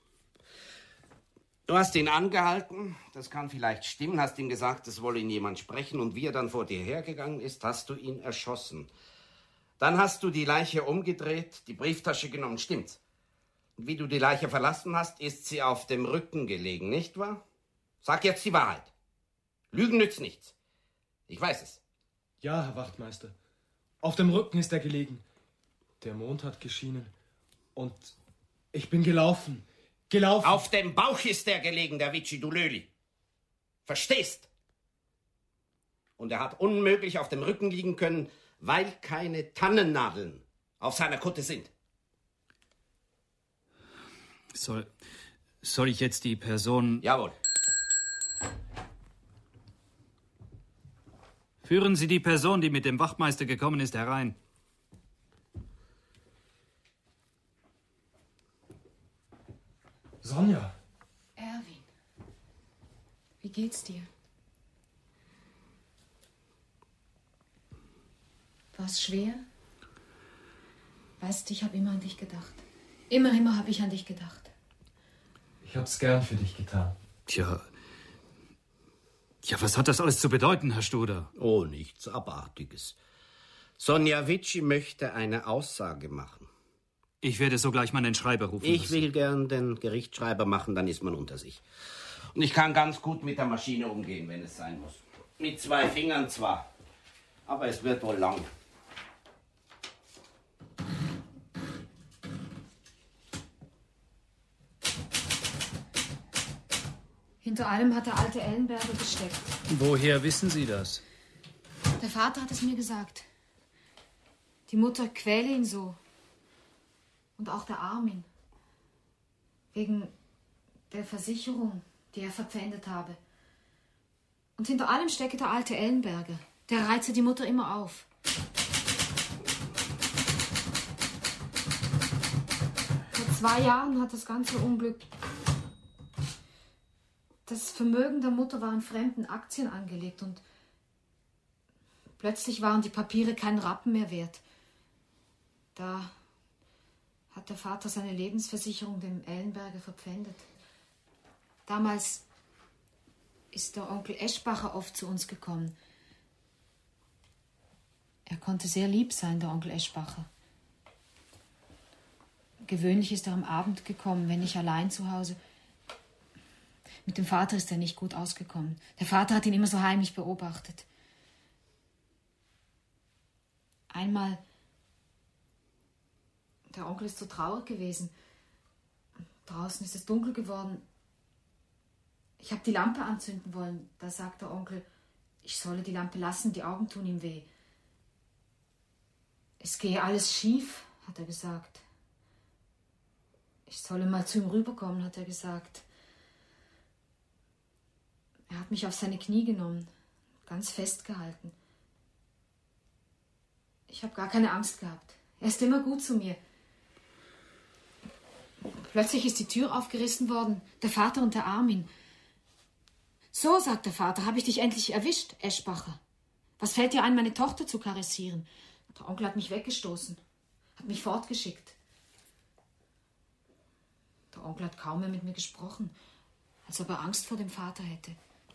Du hast ihn angehalten, das kann vielleicht stimmen, hast ihm gesagt, es wolle ihn jemand sprechen, und wie er dann vor dir hergegangen ist, hast du ihn erschossen. Dann hast du die Leiche umgedreht, die Brieftasche genommen, stimmt's? Und wie du die Leiche verlassen hast, ist sie auf dem Rücken gelegen, nicht wahr? Sag jetzt die Wahrheit. Lügen nützt nichts. Ich weiß es. Ja, Herr Wachtmeister. Auf dem Rücken ist er gelegen. Der Mond hat geschienen. Und ich bin gelaufen. Gelaufen. Auf dem Bauch ist er gelegen, der Vici, du Löli. Verstehst? Und er hat unmöglich auf dem Rücken liegen können, weil keine Tannennadeln auf seiner Kutte sind. Soll ich jetzt die Person... Jawohl. Führen Sie die Person, die mit dem Wachtmeister gekommen ist, herein. Sonja. Erwin, wie geht's dir? War's schwer? Weißt du, ich habe immer an dich gedacht. Immer habe ich an dich gedacht. Ich hab's gern für dich getan. Tja, was hat das alles zu bedeuten, Herr Studer? Oh, nichts Abartiges. Sonja Vici möchte eine Aussage machen. Ich werde sogleich mal den Schreiber rufen. Ich will gern den Gerichtsschreiber machen, dann ist man unter sich. Und ich kann ganz gut mit der Maschine umgehen, wenn es sein muss. Mit 2 Fingern zwar, aber es wird wohl lang. Hinter allem hat der alte Ellenberger gesteckt. Woher wissen Sie das? Der Vater hat es mir gesagt. Die Mutter quäle ihn so. Und auch der Armin. Wegen der Versicherung, die er verpfändet habe. Und hinter allem stecke der alte Ellenberger. Der reize die Mutter immer auf. Vor 2 Jahren hat das ganze Unglück... Das Vermögen der Mutter war in fremden Aktien angelegt und plötzlich waren die Papiere keinen Rappen mehr wert. Da hat der Vater seine Lebensversicherung dem Ellenberger verpfändet. Damals ist der Onkel Eschbacher oft zu uns gekommen. Er konnte sehr lieb sein, der Onkel Eschbacher. Gewöhnlich ist er am Abend gekommen, wenn ich allein zu Hause... Mit dem Vater ist er nicht gut ausgekommen. Der Vater hat ihn immer so heimlich beobachtet. Einmal... Der Onkel ist so traurig gewesen. Draußen ist es dunkel geworden. Ich habe die Lampe anzünden wollen. Da sagt der Onkel, ich solle die Lampe lassen, die Augen tun ihm weh. Es gehe alles schief, hat er gesagt. Ich solle mal zu ihm rüberkommen, hat er gesagt. Er hat mich auf seine Knie genommen, ganz festgehalten. Ich habe gar keine Angst gehabt. Er ist immer gut zu mir. Plötzlich ist die Tür aufgerissen worden, der Vater und der Armin. So, sagt der Vater, habe ich dich endlich erwischt, Eschbacher. Was fällt dir ein, meine Tochter zu karessieren? Der Onkel hat mich weggestoßen, hat mich fortgeschickt. Der Onkel hat kaum mehr mit mir gesprochen, als ob er Angst vor dem Vater hätte.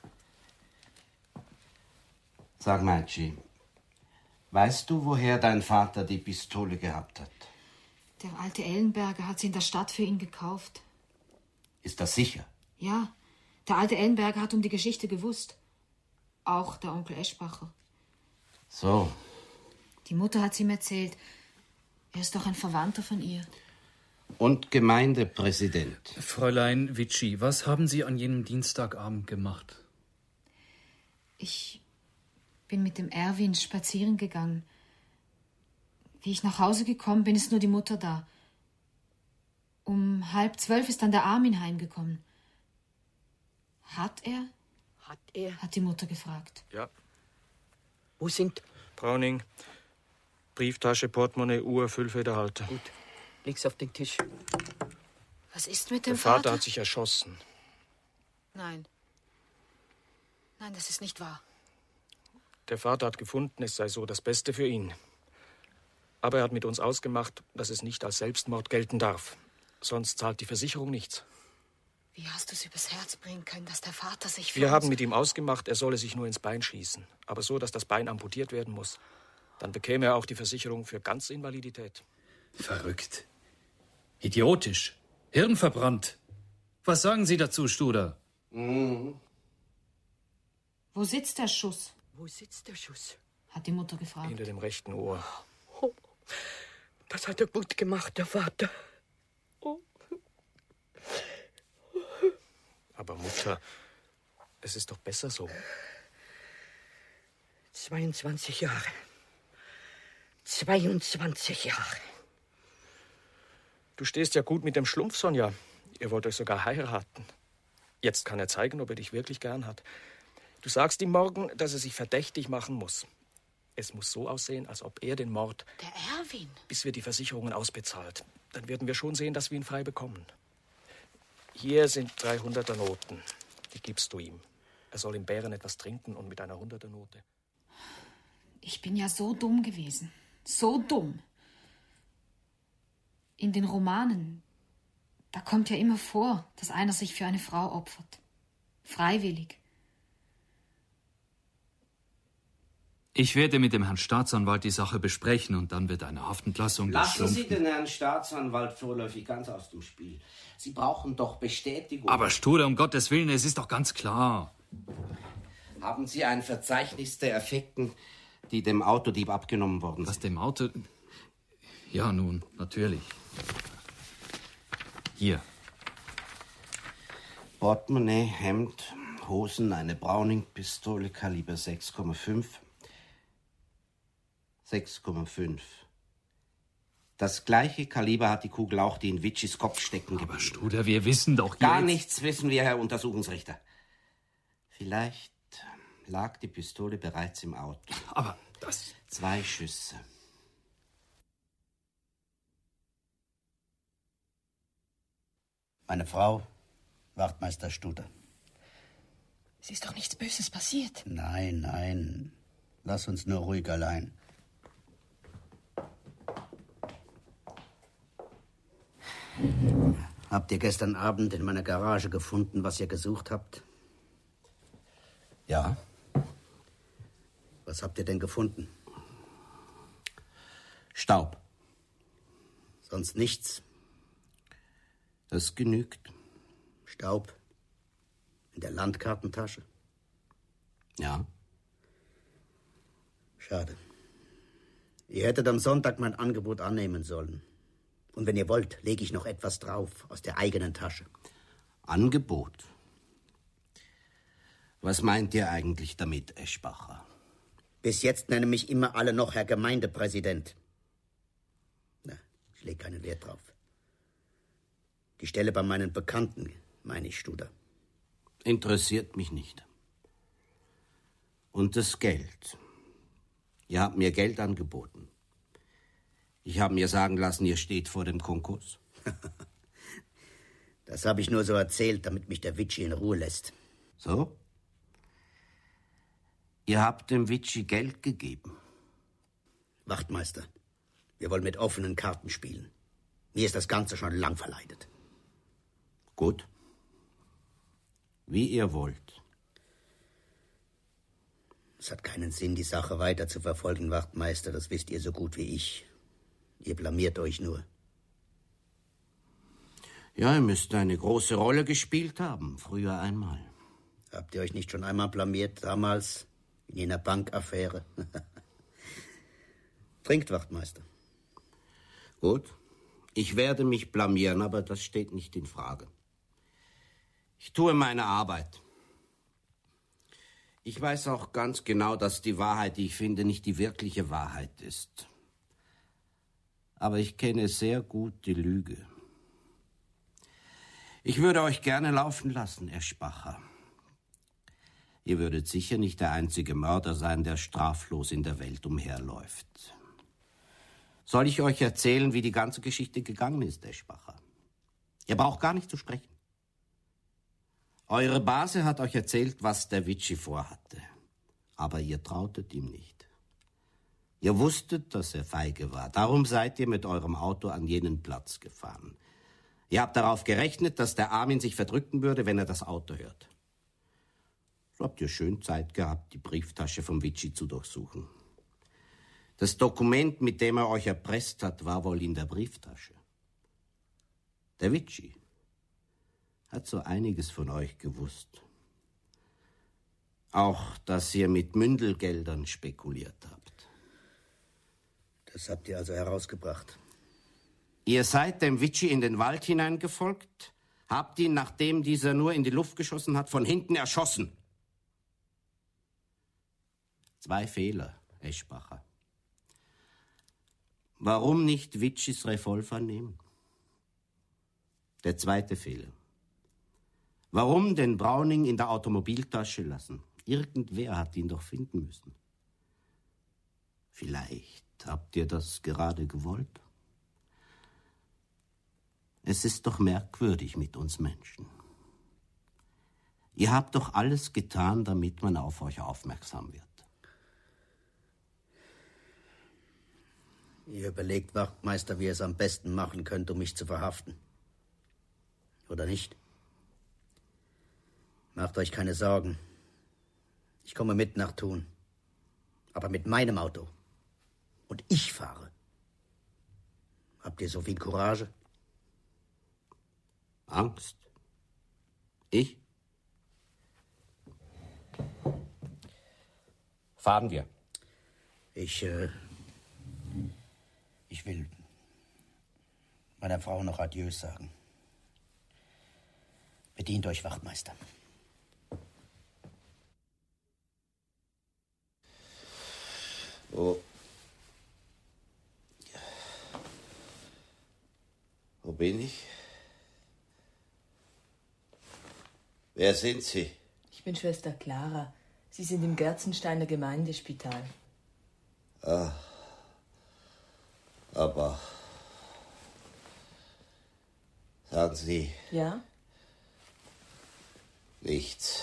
Sag mal, G, weißt du, woher dein Vater die Pistole gehabt hat? Der alte Ellenberger hat sie in der Stadt für ihn gekauft. Ist das sicher? Ja, der alte Ellenberger hat um die Geschichte gewusst. Auch der Onkel Eschbacher. So. Die Mutter hat's ihm erzählt. Er ist doch ein Verwandter von ihr. Und Gemeindepräsident. Fräulein Vici, was haben Sie an jenem Dienstagabend gemacht? Ich bin mit dem Erwin spazieren gegangen. Wie ich nach Hause gekommen bin, ist nur die Mutter da. Um 11:30 ist dann der Armin heimgekommen. Hat er? Hat er? Hat die Mutter gefragt. Ja. Wo sind? Browning, Brieftasche, Portemonnaie, Uhr, Füllfederhalter. Gut, leg's auf den Tisch. Was ist mit dem Der Vater hat sich erschossen. Nein. Nein, das ist nicht wahr. Der Vater hat gefunden, es sei so das Beste für ihn. Aber er hat mit uns ausgemacht, dass es nicht als Selbstmord gelten darf. Sonst zahlt die Versicherung nichts. Wie hast du es übers Herz bringen können, dass der Vater sich für Wir haben uns... mit ihm ausgemacht, er solle sich nur ins Bein schießen. Aber so, dass das Bein amputiert werden muss. Dann bekäme er auch die Versicherung für Ganzinvalidität. Verrückt. Idiotisch. Hirnverbrannt. Was sagen Sie dazu, Studer? Wo sitzt der Schuss? Wo sitzt der Schuss? hat die Mutter gefragt. Hinter dem rechten Ohr. Oh, das hat er gut gemacht, der Vater. Oh. Aber Mutter, es ist doch besser so. 22 Jahre. 22 Jahre. Du stehst ja gut mit dem Schlumpf, Sonja. Ihr wollt euch sogar heiraten. Jetzt kann er zeigen, ob er dich wirklich gern hat. Du sagst ihm morgen, dass er sich verdächtig machen muss. Es muss so aussehen, als ob er den Mord... Der Erwin? Bis wir die Versicherungen ausbezahlt. Dann werden wir schon sehen, dass wir ihn frei bekommen. Hier sind 300er Noten. Die gibst du ihm. Er soll im Bären etwas trinken und mit einer 100er Note. Ich bin ja so dumm gewesen. So dumm. In den Romanen, da kommt ja immer vor, dass einer sich für eine Frau opfert. Freiwillig. Ich werde mit dem Herrn Staatsanwalt die Sache besprechen und dann wird eine Haftentlassung... Lassen Sie den Herrn Staatsanwalt vorläufig ganz aus dem Spiel. Sie brauchen doch Bestätigung. Aber Studer, um Gottes Willen, es ist doch ganz klar. Haben Sie ein Verzeichnis der Effekten, die dem Autodieb abgenommen worden sind? Was, dem Auto... Ja, nun, natürlich. Hier. Portemonnaie, Hemd, Hosen, eine Browning-Pistole, Kaliber 6,5. 6,5. Das gleiche Kaliber hat die Kugel auch, die in Witschis Kopf stecken geblieben. Aber Studer, wir wissen doch jetzt... Gar nichts wissen wir, Herr Untersuchungsrichter. Vielleicht lag die Pistole bereits im Auto. Aber das... 2 Schüsse. Meine Frau, Wachtmeister Studer. Es ist doch nichts Böses passiert. Nein, nein. Lass uns nur ruhig allein. Habt ihr gestern Abend in meiner Garage gefunden, was ihr gesucht habt? Ja. Was habt ihr denn gefunden? Staub. Sonst nichts? Das genügt. Staub? In der Landkartentasche? Ja. Schade. Ihr hättet am Sonntag mein Angebot annehmen sollen. Und wenn ihr wollt, lege ich noch etwas drauf aus der eigenen Tasche. Angebot? Was meint ihr eigentlich damit, Eschbacher? Bis jetzt nennen mich immer alle noch Herr Gemeindepräsident. Na, ich lege keinen Wert drauf. Die Stelle bei meinen Bekannten, meine ich, Studer. Interessiert mich nicht. Und das Geld. Ihr habt mir Geld angeboten. Ich habe mir sagen lassen, ihr steht vor dem Konkurs. Das habe ich nur so erzählt, damit mich der Witschi in Ruhe lässt. So? Ihr habt dem Witschi Geld gegeben. Wachtmeister, wir wollen mit offenen Karten spielen. Mir ist das Ganze schon lang verleidet. Gut. Wie ihr wollt. Es hat keinen Sinn, die Sache weiter zu verfolgen, Wachtmeister. Das wisst ihr so gut wie ich. Ihr blamiert euch nur. Ja, ihr müsst eine große Rolle gespielt haben, früher einmal. Habt ihr euch nicht schon einmal blamiert, damals, in jener Bankaffäre? Trinkt, Wachtmeister. Gut, ich werde mich blamieren, aber das steht nicht in Frage. Ich tue meine Arbeit. Ich weiß auch ganz genau, dass die Wahrheit, die ich finde, nicht die wirkliche Wahrheit ist. Aber ich kenne sehr gut die Lüge. Ich würde euch gerne laufen lassen, Eschbacher. Ihr würdet sicher nicht der einzige Mörder sein, der straflos in der Welt umherläuft. Soll ich euch erzählen, wie die ganze Geschichte gegangen ist, Eschbacher? Ihr braucht gar nicht zu sprechen. Eure Base hat euch erzählt, was der Witschi vorhatte. Aber ihr trautet ihm nicht. Ihr wusstet, dass er feige war. Darum seid ihr mit eurem Auto an jenen Platz gefahren. Ihr habt darauf gerechnet, dass der Armin sich verdrücken würde, wenn er das Auto hört. So habt ihr schön Zeit gehabt, die Brieftasche vom Witschi zu durchsuchen. Das Dokument, mit dem er euch erpresst hat, war wohl in der Brieftasche. Der Witschi hat so einiges von euch gewusst. Auch, dass ihr mit Mündelgeldern spekuliert habt. Das habt ihr also herausgebracht. Ihr seid dem Vichy in den Wald hineingefolgt, habt ihn, nachdem dieser nur in die Luft geschossen hat, von hinten erschossen. 2 Fehler, Eschbacher. Warum nicht Vichys Revolver nehmen? Der 2. Fehler. Warum den Browning in der Automobiltasche lassen? Irgendwer hat ihn doch finden müssen. Vielleicht habt ihr das gerade gewollt? Es ist doch merkwürdig mit uns Menschen. Ihr habt doch alles getan, damit man auf euch aufmerksam wird. Ihr überlegt, Wachtmeister, wie ihr es am besten machen könnt, um mich zu verhaften. Oder nicht? Macht euch keine Sorgen. Ich komme mit nach Thun. Aber mit meinem Auto. Und ich fahre. Habt ihr so viel Courage? Angst? Ich? Fahren wir. Ich will meiner Frau noch Adieu sagen. Bedient euch, Wachtmeister. Wo bin ich? Wer sind Sie? Ich bin Schwester Clara. Sie sind im Gerzensteiner Gemeindespital. Ah, aber... Sagen Sie... Ja? Nichts.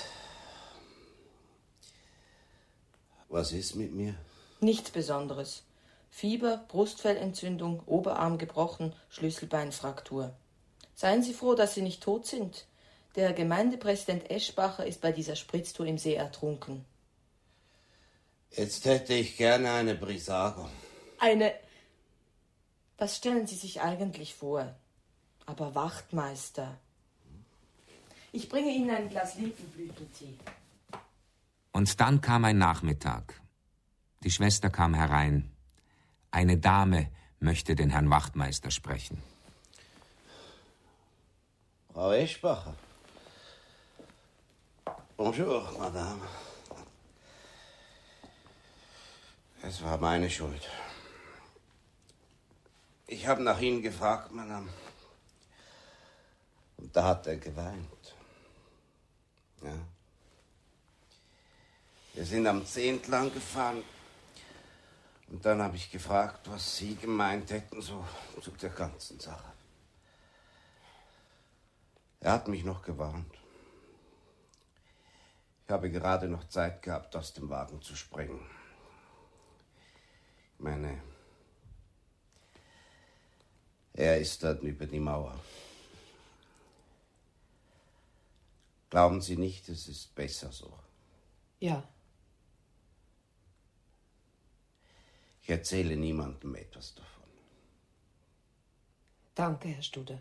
Was ist mit mir? Nichts Besonderes. Fieber, Brustfellentzündung, Oberarm gebrochen, Schlüsselbeinfraktur. Seien Sie froh, dass Sie nicht tot sind. Der Gemeindepräsident Eschbacher ist bei dieser Spritztour im See ertrunken. Jetzt hätte ich gerne eine Brisago. Eine... Was stellen Sie sich eigentlich vor? Aber Wachtmeister... Ich bringe Ihnen ein Glas Lindenblütentee. Und dann kam ein Nachmittag. Die Schwester kam herein. Eine Dame möchte den Herrn Wachtmeister sprechen. Frau Eschbacher. Bonjour, Madame. Es war meine Schuld. Ich habe nach Ihnen gefragt, Madame. Und da hat er geweint. Ja. Wir sind am 10. lang gefahren. Und dann habe ich gefragt, was Sie gemeint hätten, so zu der ganzen Sache. Er hat mich noch gewarnt. Ich habe gerade noch Zeit gehabt, aus dem Wagen zu springen. Ich meine, er ist dort über die Mauer. Glauben Sie nicht, es ist besser so? Ja. Ich erzähle niemandem etwas davon. Danke, Herr Studer.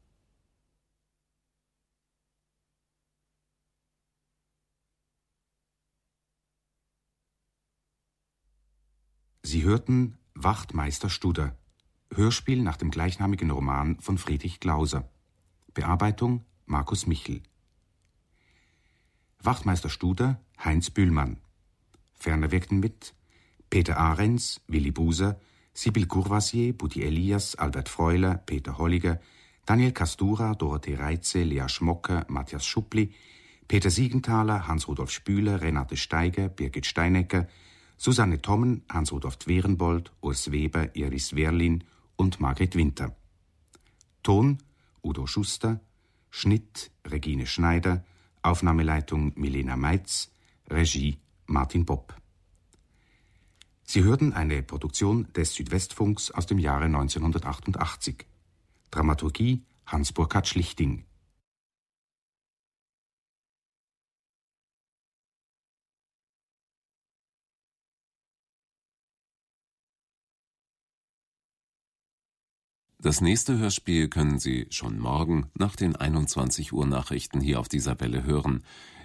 Sie hörten Wachtmeister Studer, Hörspiel nach dem gleichnamigen Roman von Friedrich Glauser. Bearbeitung Markus Michel. Wachtmeister Studer, Heinz Bühlmann. Ferner wirkten mit Peter Ahrens, Willi Buser, Sibyl Courvoisier, Buddy Elias, Albert Freuler, Peter Holliger, Daniel Kastura, Dorothee Reitze, Lea Schmocker, Matthias Schuppli, Peter Siegenthaler, Hans-Rudolf Spüler, Renate Steiger, Birgit Steinecker, Susanne Tommen, Hans-Rudolf Twerenbold, Urs Weber, Iris Werlin und Margret Winter. Ton Udo Schuster, Schnitt Regine Schneider, Aufnahmeleitung Milena Meitz, Regie Martin Popp. Sie hörten eine Produktion des Südwestfunks aus dem Jahre 1988. Dramaturgie Hans-Burkhard Schlichting. Das nächste Hörspiel können Sie schon morgen nach den 21 Uhr Nachrichten hier auf dieser Welle hören.